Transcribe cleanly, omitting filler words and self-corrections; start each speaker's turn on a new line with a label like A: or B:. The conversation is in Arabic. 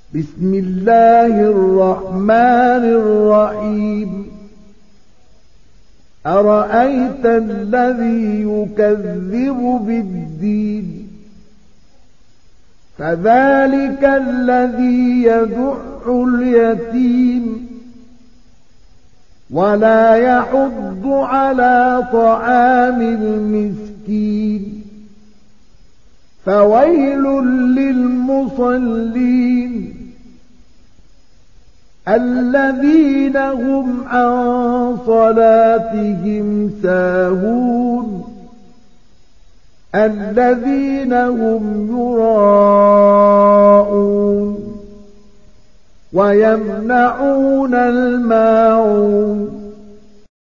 A: بسم الله الرحمن الرحيم أرأيت الذي يكذب بالدين فذلك الذي يدع اليتيم ولا يحض على طعام المسكين فويل للمصلين الذين هم عن صلاتهم ساهون الذين هم يراءون ويمنعون الماعون